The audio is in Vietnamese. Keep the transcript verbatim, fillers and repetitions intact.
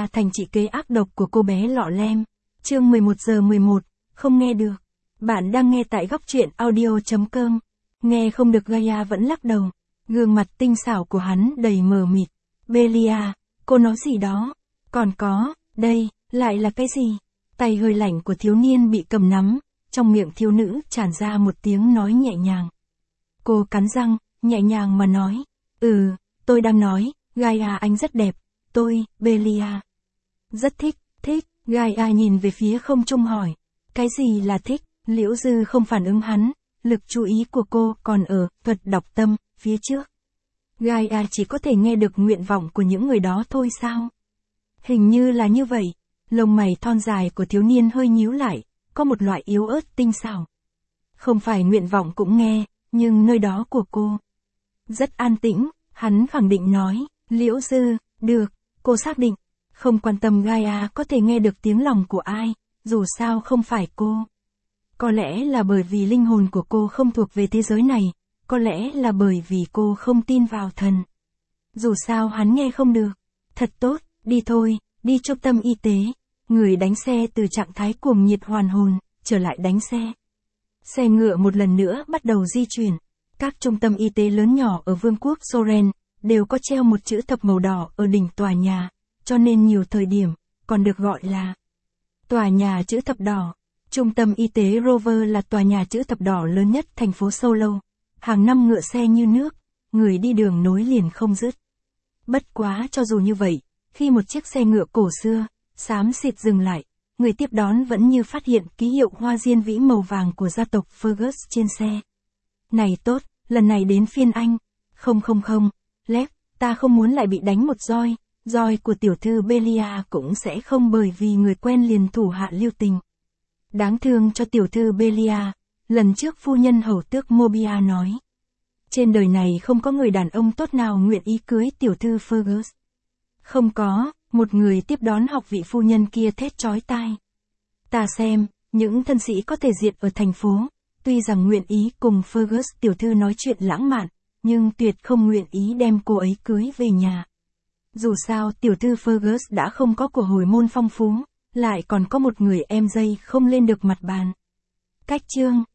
ra thành chị kế ác độc của cô bé lọ lem. Chương mười một giờ mười một, không nghe được. Bạn đang nghe tại góc truyện audio chấm com. Nghe không được Gaia vẫn lắc đầu. Gương mặt tinh xảo của hắn đầy mờ mịt. Belia, cô nói gì đó? Còn có, đây, lại là cái gì? Tay hơi lạnh của thiếu niên bị cầm nắm, trong miệng thiếu nữ tràn ra một tiếng nói nhẹ nhàng. Cô cắn răng, nhẹ nhàng mà nói. Ừ, tôi đang nói, Gaia anh rất đẹp. Tôi, Belia. Rất thích, thích. Gaia nhìn về phía không trung hỏi. Cái gì là thích? Liễu Dư không phản ứng hắn. Lực chú ý của cô còn ở thuật đọc tâm, phía trước. Gaia chỉ có thể nghe được nguyện vọng của những người đó thôi sao? Hình như là như vậy. Lông mày thon dài của thiếu niên hơi nhíu lại, có một loại yếu ớt tinh xảo. Không phải nguyện vọng cũng nghe, nhưng nơi đó của cô. Rất an tĩnh, hắn khẳng định nói. Liễu Dư, được, cô xác định. Không quan tâm Gaia có thể nghe được tiếng lòng của ai, dù sao không phải cô. Có lẽ là bởi vì linh hồn của cô không thuộc về thế giới này, có lẽ là bởi vì cô không tin vào thần. Dù sao hắn nghe không được. Thật tốt, đi thôi, đi trung tâm y tế. Người đánh xe từ trạng thái cuồng nhiệt hoàn hồn, trở lại đánh xe. Xe ngựa một lần nữa bắt đầu di chuyển. Các trung tâm y tế lớn nhỏ ở Vương quốc Soren đều có treo một chữ thập màu đỏ ở đỉnh tòa nhà, cho nên nhiều thời điểm còn được gọi là tòa nhà chữ thập đỏ. Trung tâm y tế Rover là tòa nhà chữ thập đỏ lớn nhất thành phố Solo. Hàng năm ngựa xe như nước, người đi đường nối liền không dứt. Bất quá cho dù như vậy, khi một chiếc xe ngựa cổ xưa, xám xịt dừng lại, người tiếp đón vẫn như phát hiện ký hiệu hoa diên vĩ màu vàng của gia tộc Fergus trên xe. Này tốt, lần này đến phiên anh. Không không không, Lev, ta không muốn lại bị đánh một roi. Roi của tiểu thư Belia cũng sẽ không bởi vì người quen liền thủ hạ lưu tình. Đáng thương cho tiểu thư Belia, lần trước phu nhân hầu tước Mobia nói. Trên đời này không có người đàn ông tốt nào nguyện ý cưới tiểu thư Fergus. Không có, một người tiếp đón học vị phu nhân kia thét chói tai. Ta xem, những thân sĩ có thể diệt ở thành phố, tuy rằng nguyện ý cùng Fergus tiểu thư nói chuyện lãng mạn, nhưng tuyệt không nguyện ý đem cô ấy cưới về nhà. Dù sao tiểu thư Fergus đã không có của hồi môn phong phú, lại còn có một người em dây không lên được mặt bàn. Cách chương